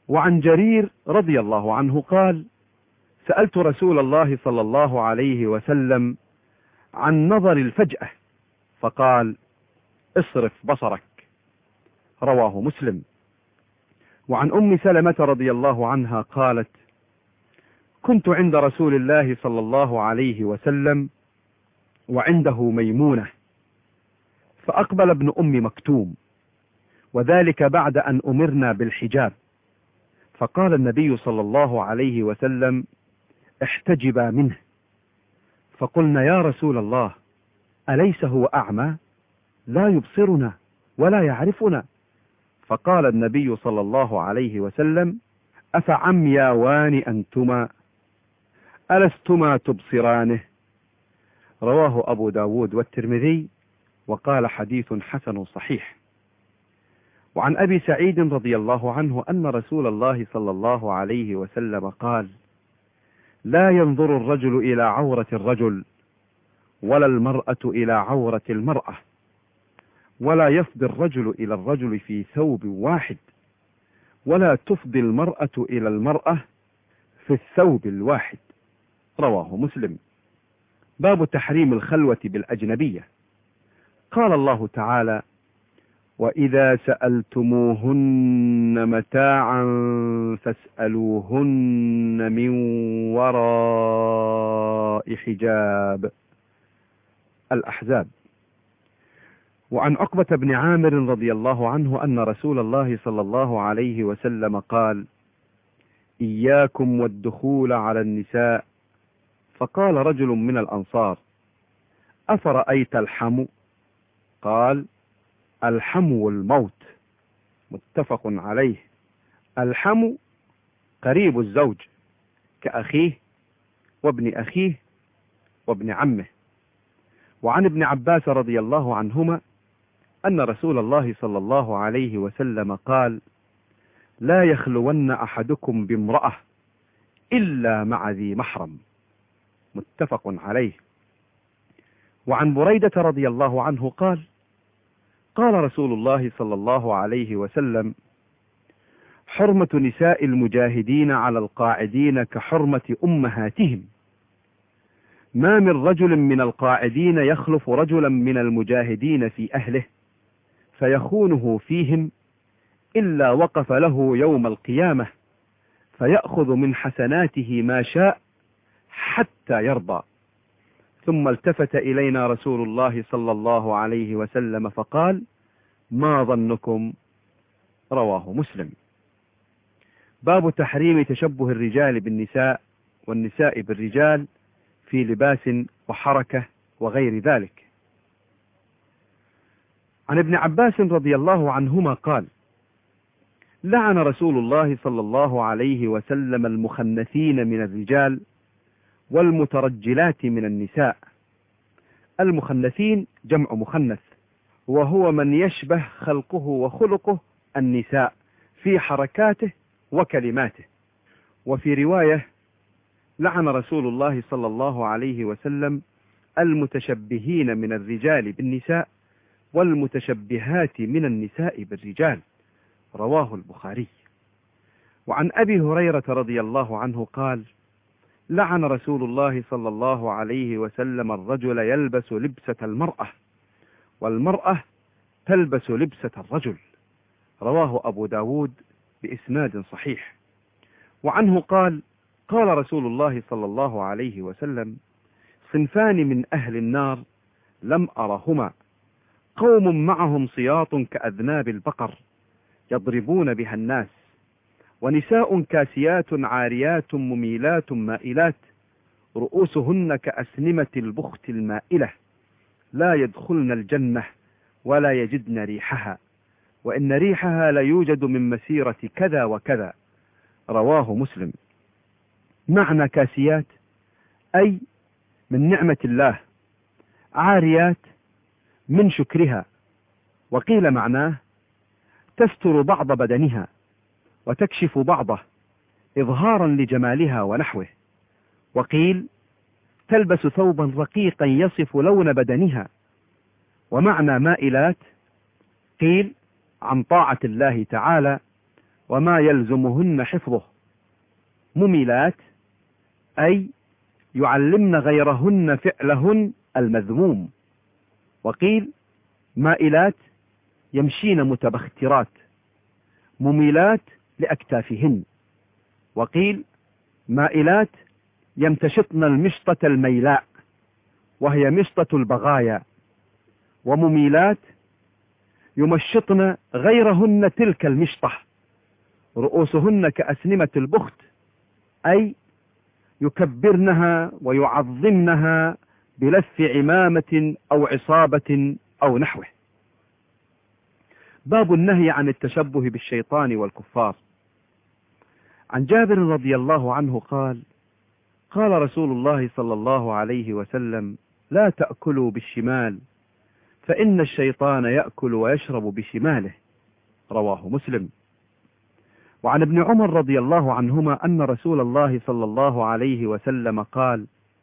وعن جرير رضي الله عنه قال: سألت رسول الله صلى الله عليه وسلم عن نظر الفجأة فقال: اصرف بصرك. رواه مسلم. وعن أم سلمة رضي الله عنها قالت: كنت عند رسول الله صلى الله عليه وسلم وعنده ميمونة، فأقبل ابن أم مكتوم، وذلك بعد أن أمرنا بالحجاب، فقال النبي صلى الله عليه وسلم: احتجبا منه. فقلنا: يا رسول الله، أليس هو أعمى لا يبصرنا ولا يعرفنا؟ فقال النبي صلى الله عليه وسلم: أفعمياوان أنتما ألستما تبصرانه؟ رواه أبو داود والترمذي، وقال حديث حسن صحيح. وعن أبي سعيد رضي الله عنه أن رسول الله صلى الله عليه وسلم قال: لا ينظر الرجل إلى عورة الرجل، ولا المرأة إلى عورة المرأة، ولا يفضي الرجل إلى الرجل في ثوب واحد، ولا تفضي المرأة إلى المرأة في الثوب الواحد. رواه مسلم. باب تحريم الخلوة بالأجنبية. قال الله تعالى: وإذا سألتموهن متاعا فاسألوهن من وراء حجاب. الأحزاب. وعن عقبة بن عامر رضي الله عنه أن رسول الله صلى الله عليه وسلم قال: إياكم والدخول على النساء. فقال رجل من الأنصار: أفرأيت الحمو؟ قال: الحمو الموت. متفق عليه. الحمو قريب الزوج كأخيه وابن أخيه وابن عمه. وعن ابن عباس رضي الله عنهما أن رسول الله صلى الله عليه وسلم قال: لا يخلون أحدكم بامرأة إلا مع ذي محرم. متفق عليه. وعن بريدة رضي الله عنه قال: قال رسول الله صلى الله عليه وسلم: حرمة نساء المجاهدين على القاعدين كحرمة أمهاتهم. ما من رجل من القاعدين يخلف رجلا من المجاهدين في أهله فيخونه فيهم إلا وقف له يوم القيامة فيأخذ من حسناته ما شاء حتى يرضى. ثم التفت إلينا رسول الله صلى الله عليه وسلم فقال: ما ظنكم؟ رواه مسلم. باب تحريم تشبه الرجال بالنساء والنساء بالرجال في لباس وحركة وغير ذلك. عن ابن عباس رضي الله عنهما قال: لعن رسول الله صلى الله عليه وسلم المخنثين من الرجال والمترجلات من النساء. المخنثين جمع مخنث، وهو من يشبه خلقه وخلقه النساء في حركاته وكلماته. وفي رواية: لعن رسول الله صلى الله عليه وسلم المتشبهين من الرجال بالنساء والمتشبهات من النساء بالرجال. رواه البخاري. وعن أبي هريرة رضي الله عنه قال: لعن رسول الله صلى الله عليه وسلم الرجل يلبس لبسة المرأة والمرأة تلبس لبسة الرجل. رواه أبو داود بإسناد صحيح. وعنه قال: قال رسول الله صلى الله عليه وسلم: صنفان من أهل النار لم أرهما، قوم معهم صياط كأذناب البقر يضربون بها الناس، ونساء كاسيات عاريات مميلات مائلات رؤوسهن كأسنمة البخت المائلة لا يدخلن الجنة ولا يجدن ريحها، وإن ريحها ليوجد من مسيرة كذا وكذا. رواه مسلم. معنى كاسيات أي من نعمة الله، عاريات من شكرها، وقيل معناه تستر بعض بدنها وتكشف بعضه إظهارا لجمالها ونحوه، وقيل تلبس ثوبا رقيقا يصف لون بدنها. ومعنى مائلات قيل عن طاعة الله تعالى وما يلزمهن حفظه. مميلات أي يعلمن غيرهن فعلهن المذموم. وقيل مائلات يمشين متبخترات مميلات لأكتافهن. وقيل مائلات يمتشطن المشطة الميلاء وهي مشطة البغايا. ومميلات يمشطن غيرهن تلك المشطة رؤوسهن كأسنمة البخت، أي يكبرنها ويعظمنها بلف عمامة أو عصابة أو نحوه. باب النهي عن التشبه بالشيطان والكفار. عن جابر رضي الله عنه قال: قال رسول الله صلى الله عليه وسلم: لا تأكلوا بالشمال فإن الشيطان يأكل ويشرب بشماله. رواه مسلم. وعن ابن عمر رضي الله عنهما أن رسول الله صلى الله عليه وسلم قال: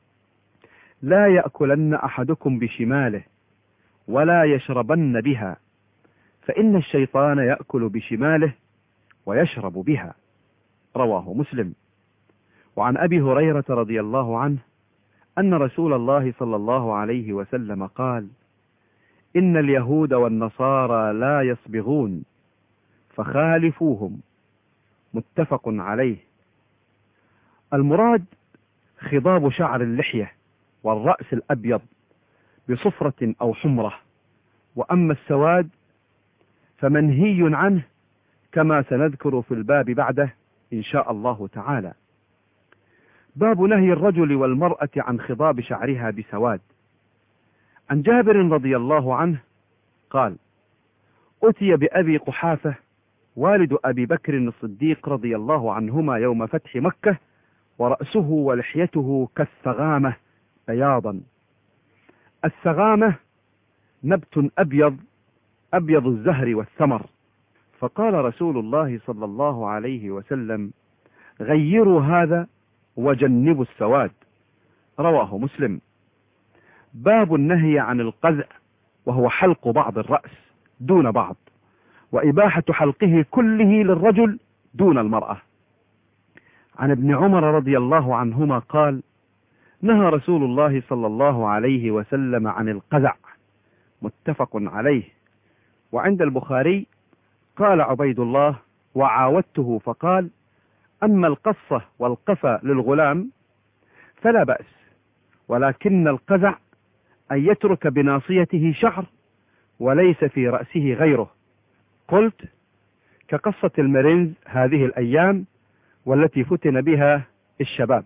لا يأكلن أحدكم بشماله ولا يشربن بها فإن الشيطان يأكل بشماله ويشرب بها. رواه مسلم. وعن أبي هريرة رضي الله عنه أن رسول الله صلى الله عليه وسلم قال: إن اليهود والنصارى لا يصبغون فخالفوهم. متفق عليه. المراد خضاب شعر اللحية والرأس الأبيض بصفرة أو حمرة، وأما السواد فمنهي عنه كما سنذكر في الباب بعده إن شاء الله تعالى. باب نهي الرجل والمرأة عن خضاب شعرها بسواد. عن جابر رضي الله عنه قال: أتي بأبي قحافة والد أبي بكر الصديق رضي الله عنهما يوم فتح مكة ورأسه ولحيته كالسغامة بياضا. السغامة نبت أبيض الزهر والثمر. فقال رسول الله صلى الله عليه وسلم: غيروا هذا وجنبوا السواد. رواه مسلم. باب النهي عن القزع وهو حلق بعض الرأس دون بعض، وإباحة حلقه كله للرجل دون المرأة. عن ابن عمر رضي الله عنهما قال: نهى رسول الله صلى الله عليه وسلم عن القزع. متفق عليه. وعند البخاري قال عبيد الله: وعاودته فقال: أما القصة والقفا للغلام فلا بأس، ولكن القزع أن يترك بناصيته شعر وليس في رأسه غيره. قلت: كقصة المرنز هذه الأيام والتي فتن بها الشباب.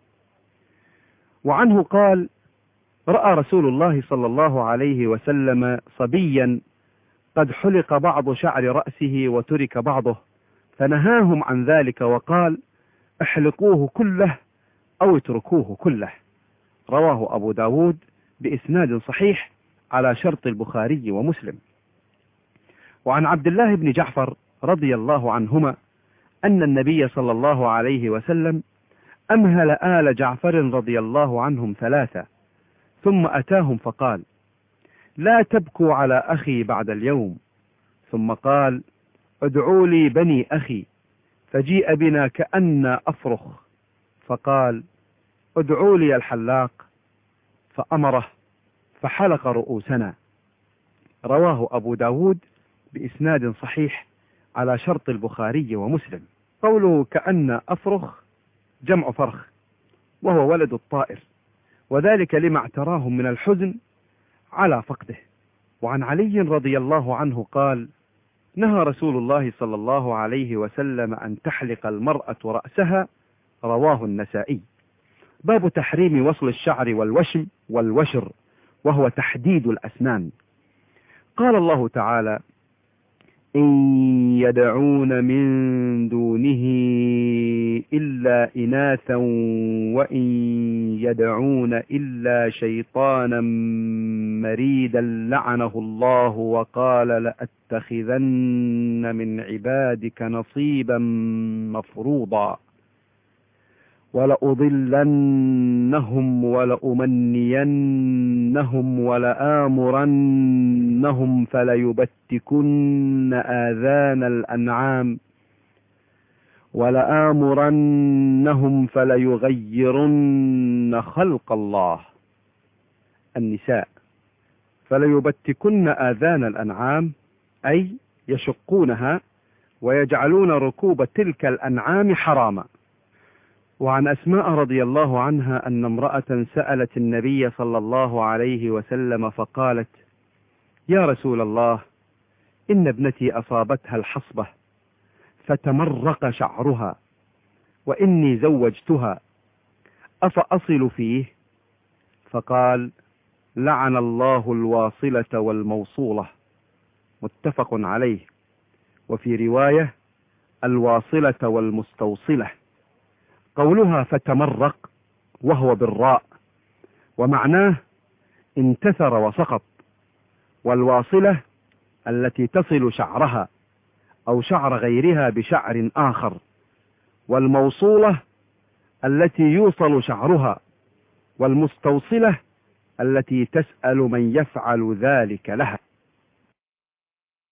وعنه قال: رأى رسول الله صلى الله عليه وسلم صبيا قد حلق بعض شعر رأسه وترك بعضه، فنهاهم عن ذلك وقال: احلقوه كله أو اتركوه كله. رواه أبو داود بإسناد صحيح على شرط البخاري ومسلم. وعن عبد الله بن جعفر رضي الله عنهما أن النبي صلى الله عليه وسلم أمهل آل جعفر رضي الله عنهم 3 ثم أتاهم فقال: لا تبكوا على أخي بعد اليوم. ثم قال: ادعوا لي بني أخي، فجيء بنا كأن أفرخ، فقال: ادعوا لي الحلاق، فأمره فحلق رؤوسنا. رواه أبو داود بإسناد صحيح على شرط البخاري ومسلم. قوله كأن أفرخ جمع فرخ، وهو ولد الطائر، وذلك لما اعتراهم من الحزن على فقده. وعن علي رضي الله عنه قال: نهى رسول الله صلى الله عليه وسلم أن تحلق المرأة رأسها. رواه النسائي. باب تحريم وصل الشعر والوشم والوشر، وهو تحديد الأسنان. قال الله تعالى: إن يدعون من دونه إلا إناثا وإن يدعون إلا شيطانا مريدا لعنه الله وقال لأتخذن من عبادك نصيبا مفروضا ولأضلنهم ولأمنينهم ولآمرنهم فليبتكن آذان الأنعام ولآمرنهم فليغيرن خلق الله. النساء: فليبتكن آذان الأنعام، أي يشقونها ويجعلون ركوب تلك الأنعام حراما. وعن أسماء رضي الله عنها أن امرأة سألت النبي صلى الله عليه وسلم فقالت: يا رسول الله، إن ابنتي أصابتها الحصبة فتمرق شعرها، وإني زوجتها، أفأصل فيه؟ فقال: لعن الله الواصلة والموصولة. متفق عليه. وفي رواية: الواصلة والمستوصلة. قولها فتمرق وهو بالراء، ومعناه انتثر وسقط. والواصلة التي تصل شعرها أو شعر غيرها بشعر آخر، والموصولة التي يوصل شعرها، والمستوصلة التي تسأل من يفعل ذلك لها.